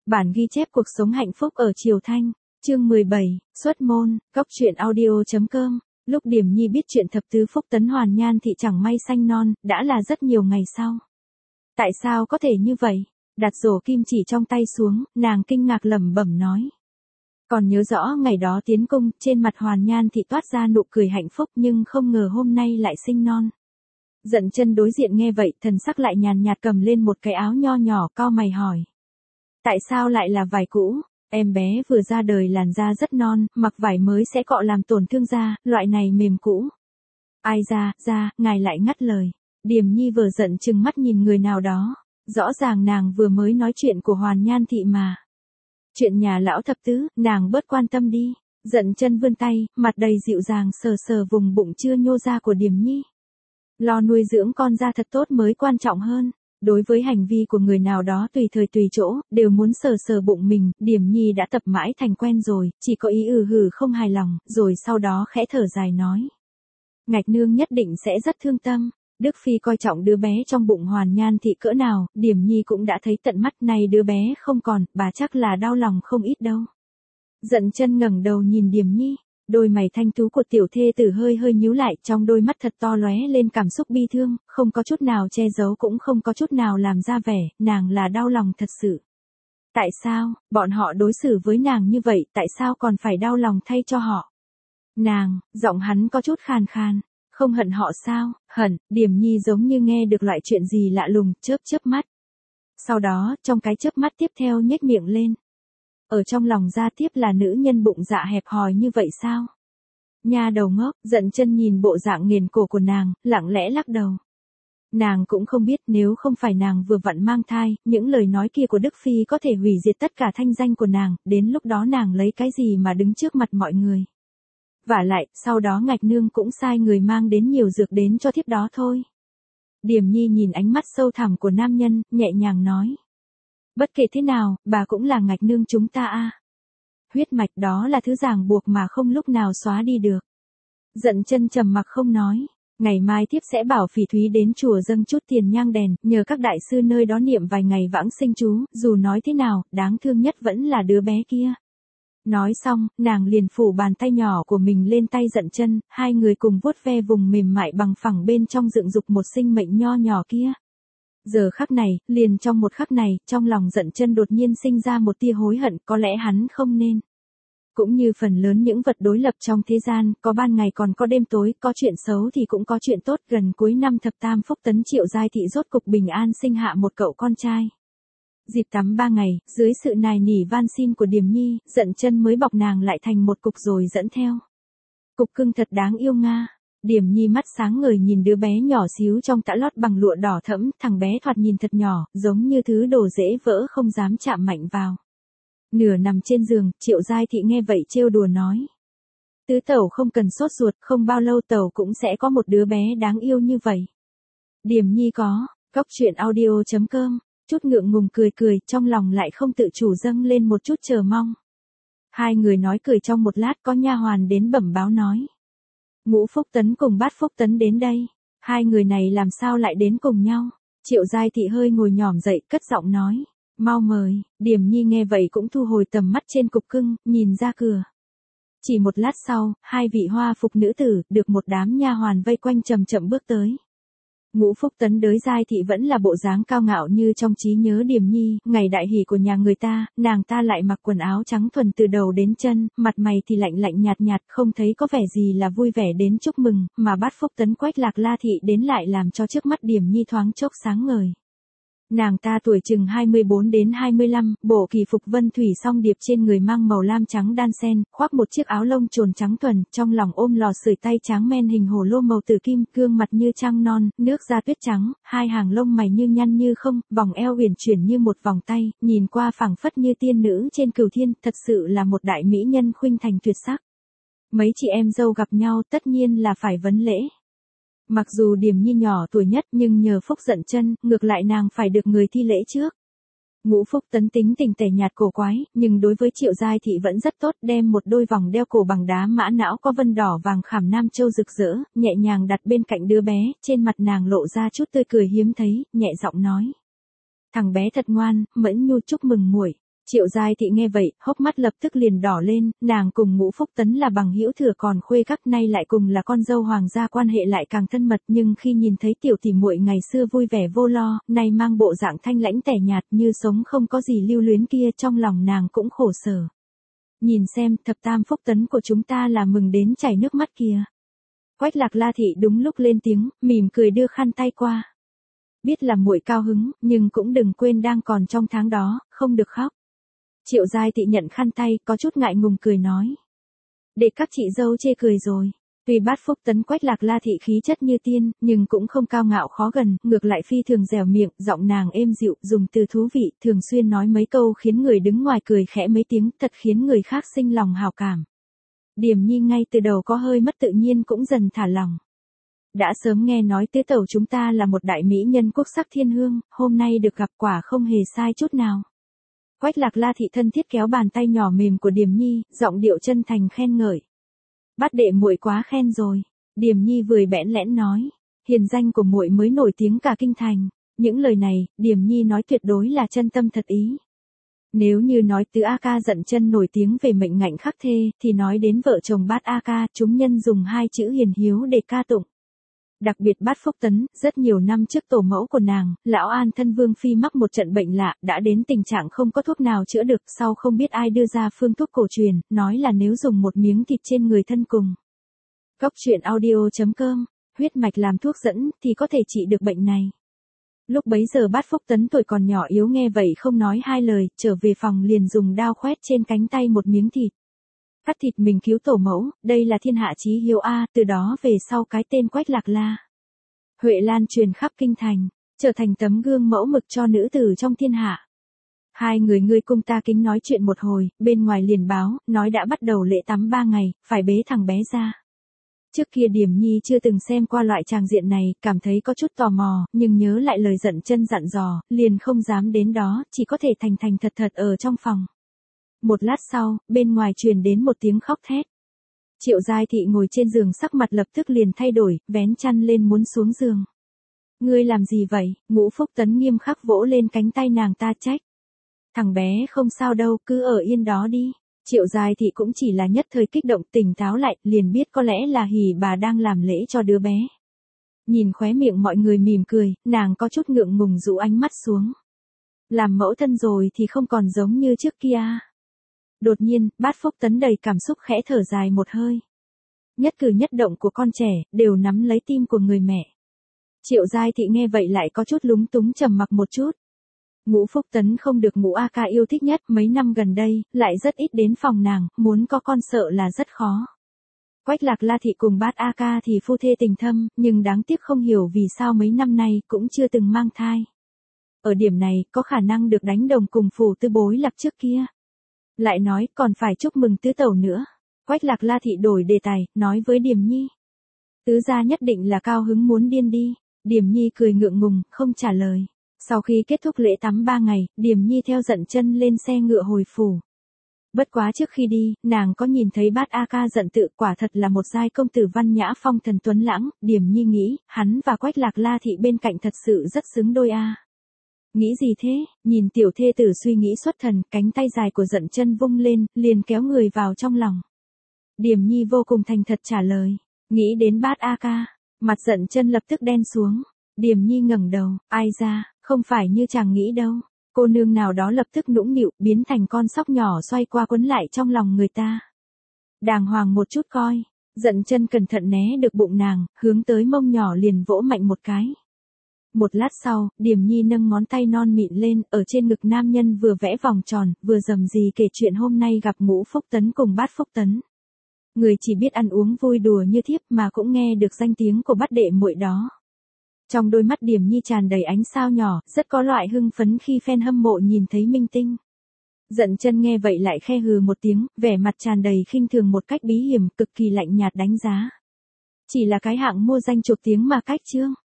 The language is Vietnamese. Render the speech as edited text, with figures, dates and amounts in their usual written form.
Bản ghi chép cuộc sống hạnh phúc ở Triều Thanh, chương 17, xuất môn, góc truyện audio.com. Lúc Điềm Nhi biết chuyện thập tứ Phúc Tấn Hoàn Nhan thị chẳng may sanh non, đã là rất nhiều ngày sau. Tại sao có thể như vậy? Đặt rổ kim chỉ trong tay xuống, nàng kinh ngạc lẩm bẩm nói. Còn nhớ rõ ngày đó tiến cung, trên mặt Hoàn Nhan thị toát ra nụ cười hạnh phúc nhưng không ngờ hôm nay lại sinh non. Dận Chân đối diện nghe vậy, thần sắc lại nhàn nhạt cầm lên một cái áo nho nhỏ, cau mày hỏi. Tại sao lại là vải cũ? Em bé vừa ra đời làn da rất non, mặc vải mới sẽ cọ làm tổn thương da, loại này mềm cũ. Ai ra, ngài lại ngắt lời. Điềm Nhi vờ giận chừng mắt nhìn người nào đó. Rõ ràng nàng vừa mới nói chuyện của Hoàn Nhan thị mà. Chuyện nhà lão thập tứ, nàng bớt quan tâm đi. Dận Chân vươn tay, mặt đầy dịu dàng sờ sờ vùng bụng chưa nhô ra của Điềm Nhi. Lo nuôi dưỡng con ra thật tốt mới quan trọng hơn. Đối với hành vi của người nào đó tùy thời tùy chỗ, đều muốn sờ sờ bụng mình, Điềm Nhi đã tập mãi thành quen rồi, chỉ có ý hừ không hài lòng, rồi sau đó khẽ thở dài nói. Ngạch nương nhất định sẽ rất thương tâm. Đức Phi coi trọng đứa bé trong bụng Hoàn Nhan thị cỡ nào, Điềm Nhi cũng đã thấy tận mắt, này đứa bé không còn, bà chắc là đau lòng không ít đâu. Dận Chân ngẩng đầu nhìn Điềm Nhi, đôi mày thanh tú của tiểu thê tử hơi nhíu lại, trong đôi mắt thật to lóe lên cảm xúc bi thương, không có chút nào che giấu cũng không có chút nào làm ra vẻ, nàng là đau lòng thật sự. Tại sao, bọn họ đối xử với nàng như vậy, tại sao còn phải đau lòng thay cho họ? Nàng, giọng hắn có chút khàn khàn. Không hận họ sao? Hận. Điềm Nhi giống như nghe được loại chuyện gì lạ lùng, chớp mắt. Sau đó, trong cái chớp mắt tiếp theo nhếch miệng lên. Ở trong lòng ra tiếp là nữ nhân bụng dạ hẹp hòi như vậy sao? Nha đầu ngốc, Dận Chân nhìn bộ dạng nghiền cổ của nàng, lặng lẽ lắc đầu. Nàng cũng không biết nếu không phải nàng vừa vặn mang thai, những lời nói kia của Đức Phi có thể hủy diệt tất cả thanh danh của nàng, đến lúc đó nàng lấy cái gì mà đứng trước mặt mọi người. Vả lại, sau đó Ngạch nương cũng sai người mang đến nhiều dược đến cho thiếp đó thôi. Điềm Nhi nhìn ánh mắt sâu thẳm của nam nhân, nhẹ nhàng nói. Bất kể thế nào, bà cũng là Ngạch nương chúng ta a. Huyết mạch đó là thứ ràng buộc mà không lúc nào xóa đi được. Dận Chân trầm mặc không nói. Ngày mai thiếp sẽ bảo Phỉ Thúy đến chùa dâng chút tiền nhang đèn, nhờ các đại sư nơi đó niệm vài ngày vãng sinh chú, dù nói thế nào, đáng thương nhất vẫn là đứa bé kia. Nói xong, nàng liền phủ bàn tay nhỏ của mình lên tay Dận Chân, hai người cùng vuốt ve vùng mềm mại bằng phẳng bên trong dựng dục một sinh mệnh nho nhỏ kia. Giờ khắc này, liền trong một khắc này, trong lòng Dận Chân đột nhiên sinh ra một tia hối hận, có lẽ hắn không nên. Cũng như phần lớn những vật đối lập trong thế gian, có ban ngày còn có đêm tối, có chuyện xấu thì cũng có chuyện tốt. Gần cuối năm thập tam Phúc Tấn Triệu Giai thị rốt cục bình an sinh hạ một cậu con trai. Dịp tắm 3 ngày, dưới sự nài nỉ van xin của Điềm Nhi, Dận Chân mới bọc nàng lại thành một cục rồi dẫn theo. Cục cưng thật đáng yêu nga. Điềm Nhi mắt sáng ngời nhìn đứa bé nhỏ xíu trong tã lót bằng lụa đỏ thẫm, thằng bé thoạt nhìn thật nhỏ, giống như thứ đồ dễ vỡ không dám chạm mạnh vào. Nửa nằm trên giường, Triệu Giai thị nghe vậy trêu đùa nói. Tứ tẩu không cần sốt ruột, không bao lâu tẩu cũng sẽ có một đứa bé đáng yêu như vậy. Điềm Nhi có, góc truyện audio.com. Chút ngượng ngùng cười, trong lòng lại không tự chủ dâng lên một chút chờ mong. Hai người nói cười trong một lát, có nha hoàn đến bẩm báo nói. Ngũ Phúc Tấn cùng Bát Phúc Tấn đến đây. Hai người này làm sao lại đến cùng nhau? Triệu Giai thị hơi ngồi nhỏm dậy, cất giọng nói. Mau mời. Điềm Nhi nghe vậy cũng thu hồi tầm mắt trên cục cưng, nhìn ra cửa. Chỉ một lát sau, hai vị hoa phục nữ tử, được một đám nha hoàn vây quanh chậm bước tới. Ngũ Phúc Tấn đới Giai thị vẫn là bộ dáng cao ngạo như trong trí nhớ Điềm Nhi, ngày đại hỷ của nhà người ta, nàng ta lại mặc quần áo trắng thuần từ đầu đến chân, mặt mày thì lạnh nhạt, không thấy có vẻ gì là vui vẻ đến chúc mừng, mà Bát Phúc Tấn Quách Lạc La thị đến lại làm cho trước mắt Điềm Nhi thoáng chốc sáng ngời. Nàng ta tuổi chừng 24 đến 25, bộ kỳ phục vân thủy song điệp trên người mang màu lam trắng đan sen, khoác một chiếc áo lông trồn trắng thuần, trong lòng ôm lò sưởi tay tráng men hình hồ lô màu tử kim, gương mặt như trăng non, nước da tuyết trắng, hai hàng lông mày như nhăn như không, vòng eo uyển chuyển như một vòng tay, nhìn qua phảng phất như tiên nữ trên cửu thiên, thật sự là một đại mỹ nhân khuynh thành tuyệt sắc. Mấy chị em dâu gặp nhau tất nhiên là phải vấn lễ. Mặc dù Điềm Nhi nhỏ tuổi nhất nhưng nhờ phúc Dận Chân, ngược lại nàng phải được người thi lễ trước. Ngũ Phúc Tấn tính tình tẻ nhạt cổ quái, nhưng đối với Triệu Giai thị vẫn rất tốt, đem một đôi vòng đeo cổ bằng đá mã não có vân đỏ vàng khảm nam châu rực rỡ, nhẹ nhàng đặt bên cạnh đứa bé, trên mặt nàng lộ ra chút tươi cười hiếm thấy, nhẹ giọng nói. Thằng bé thật ngoan, mẫn nhu chúc mừng muội. Triệu Giai Thị nghe vậy, hốc mắt lập tức liền đỏ lên, nàng cùng Ngũ Phúc Tấn là bằng hữu thừa còn khuê các, nay lại cùng là con dâu hoàng gia, quan hệ lại càng thân mật, nhưng khi nhìn thấy tiểu tỷ muội ngày xưa vui vẻ vô lo, nay mang bộ dạng thanh lãnh tẻ nhạt như sống không có gì lưu luyến kia, trong lòng nàng cũng khổ sở. Nhìn xem, thập tam Phúc Tấn của chúng ta là mừng đến chảy nước mắt kìa. Quách Lạc La Thị đúng lúc lên tiếng, mỉm cười đưa khăn tay qua. Biết là muội cao hứng, nhưng cũng đừng quên đang còn trong tháng đó, không được khóc. Triệu Giai Thị nhận khăn tay, có chút ngại ngùng cười nói. Để các chị dâu chê cười rồi. Tuy bát Phúc Tấn Quách Lạc La Thị khí chất như tiên, nhưng cũng không cao ngạo khó gần, ngược lại phi thường dẻo miệng, giọng nàng êm dịu, dùng từ thú vị, thường xuyên nói mấy câu khiến người đứng ngoài cười khẽ mấy tiếng, thật khiến người khác sinh lòng hảo cảm. Điềm Nhi ngay từ đầu có hơi mất tự nhiên cũng dần thả lòng. Đã sớm nghe nói tứ tẩu chúng ta là một đại mỹ nhân quốc sắc thiên hương, hôm nay được gặp quả không hề sai chút nào. Quách Lạc La Thị thân thiết kéo bàn tay nhỏ mềm của Điềm Nhi, giọng điệu chân thành khen ngợi. Bát đệ muội quá khen rồi. Điềm Nhi vừa bẽn lẽn nói, hiền danh của muội mới nổi tiếng cả kinh thành. Những lời này, Điềm Nhi nói tuyệt đối là chân tâm thật ý. Nếu như nói tứ A Ca Dận Chân nổi tiếng về mệnh ngạnh khắc thê, thì nói đến vợ chồng Bát A Ca, chúng nhân dùng hai chữ hiền hiếu để ca tụng. Đặc biệt Bát Phúc Tấn, rất nhiều năm trước tổ mẫu của nàng, lão An thân Vương Phi mắc một trận bệnh lạ, đã đến tình trạng không có thuốc nào chữa được, sau không biết ai đưa ra phương thuốc cổ truyền, nói là nếu dùng một miếng thịt trên người thân cùng. Cốc truyện audio.com, huyết mạch làm thuốc dẫn, thì có thể trị được bệnh này. Lúc bấy giờ Bát Phúc Tấn tuổi còn nhỏ yếu nghe vậy không nói hai lời, trở về phòng liền dùng đao khoét trên cánh tay một miếng thịt. Cắt thịt mình cứu tổ mẫu, đây là thiên hạ chí hiếu a, từ đó về sau cái tên Quách Lạc La. Huệ lan truyền khắp kinh thành, trở thành tấm gương mẫu mực cho nữ tử trong thiên hạ. Hai người ngươi cung ta kính nói chuyện một hồi, bên ngoài liền báo, nói đã bắt đầu lễ tắm 3 ngày, phải bế thằng bé ra. Trước kia Điềm Nhi chưa từng xem qua loại tràng diện này, cảm thấy có chút tò mò, nhưng nhớ lại lời Dận Chân dặn dò, liền không dám đến đó, chỉ có thể thành thành thật thật ở trong phòng. Một lát sau, bên ngoài truyền đến một tiếng khóc thét. Triệu Giai Thị ngồi trên giường sắc mặt lập tức liền thay đổi, vén chăn lên muốn xuống giường. Ngươi làm gì vậy? Ngũ Phúc Tấn nghiêm khắc vỗ lên cánh tay nàng ta trách. Thằng bé không sao đâu, cứ ở yên đó đi. Triệu Giai Thị cũng chỉ là nhất thời kích động, tỉnh táo lại, liền biết có lẽ là hỉ bà đang làm lễ cho đứa bé. Nhìn khóe miệng mọi người mỉm cười, nàng có chút ngượng ngùng rũ ánh mắt xuống. Làm mẫu thân rồi thì không còn giống như trước kia. Đột nhiên, Bát Phúc Tấn đầy cảm xúc khẽ thở dài một hơi. Nhất cử nhất động của con trẻ, đều nắm lấy tim của người mẹ. Triệu Giai Thị nghe vậy lại có chút lúng túng trầm mặc một chút. Ngũ Phúc Tấn không được Ngũ A Ca yêu thích nhất, mấy năm gần đây, lại rất ít đến phòng nàng, muốn có con sợ là rất khó. Quách Lạc La Thị cùng Bát A Ca thì phu thê tình thâm, nhưng đáng tiếc không hiểu vì sao mấy năm nay cũng chưa từng mang thai. Ở điểm này, có khả năng được đánh đồng cùng phủ tư bối Lạc trước kia. Lại nói, còn phải chúc mừng tứ tẩu nữa. Quách Lạc La Thị đổi đề tài, nói với Điềm Nhi. Tứ gia nhất định là cao hứng muốn điên đi. Điềm Nhi cười ngượng ngùng, không trả lời. Sau khi kết thúc lễ tắm 3 ngày, Điềm Nhi theo Dận Chân lên xe ngựa hồi phủ. Bất quá trước khi đi, nàng có nhìn thấy Bát A Ca Dận Tự, quả thật là một giai công tử văn nhã phong thần tuấn lãng, Điềm Nhi nghĩ, hắn và Quách Lạc La Thị bên cạnh thật sự rất xứng đôi a. Nghĩ gì thế? Nhìn tiểu thê tử suy nghĩ xuất thần, cánh tay dài của Dận Chân vung lên, liền kéo người vào trong lòng. Điềm Nhi vô cùng thành thật trả lời, nghĩ đến Bát A Ca, mặt Dận Chân lập tức đen xuống. Điềm Nhi ngẩng đầu, ai ra, không phải như chàng nghĩ đâu. Cô nương nào đó lập tức nũng nịu, biến thành con sóc nhỏ xoay qua quấn lại trong lòng người ta. Đàng hoàng một chút coi. Dận Chân cẩn thận né được bụng nàng, hướng tới mông nhỏ liền vỗ mạnh một cái. Một lát sau, Điềm Nhi nâng ngón tay non mịn lên, ở trên ngực nam nhân vừa vẽ vòng tròn, vừa rầm rì kể chuyện hôm nay gặp Ngũ Phúc Tấn cùng Bát Phúc Tấn. Người chỉ biết ăn uống vui đùa như thiếp mà cũng nghe được danh tiếng của bát đệ muội đó. Trong đôi mắt Điềm Nhi tràn đầy ánh sao nhỏ, rất có loại hưng phấn khi fan hâm mộ nhìn thấy minh tinh. Dận Chân nghe vậy lại khe hừ một tiếng, vẻ mặt tràn đầy khinh thường một cách bí hiểm, cực kỳ lạnh nhạt đánh giá. Chỉ là cái hạng mua danh chục tiếng mà cách chương.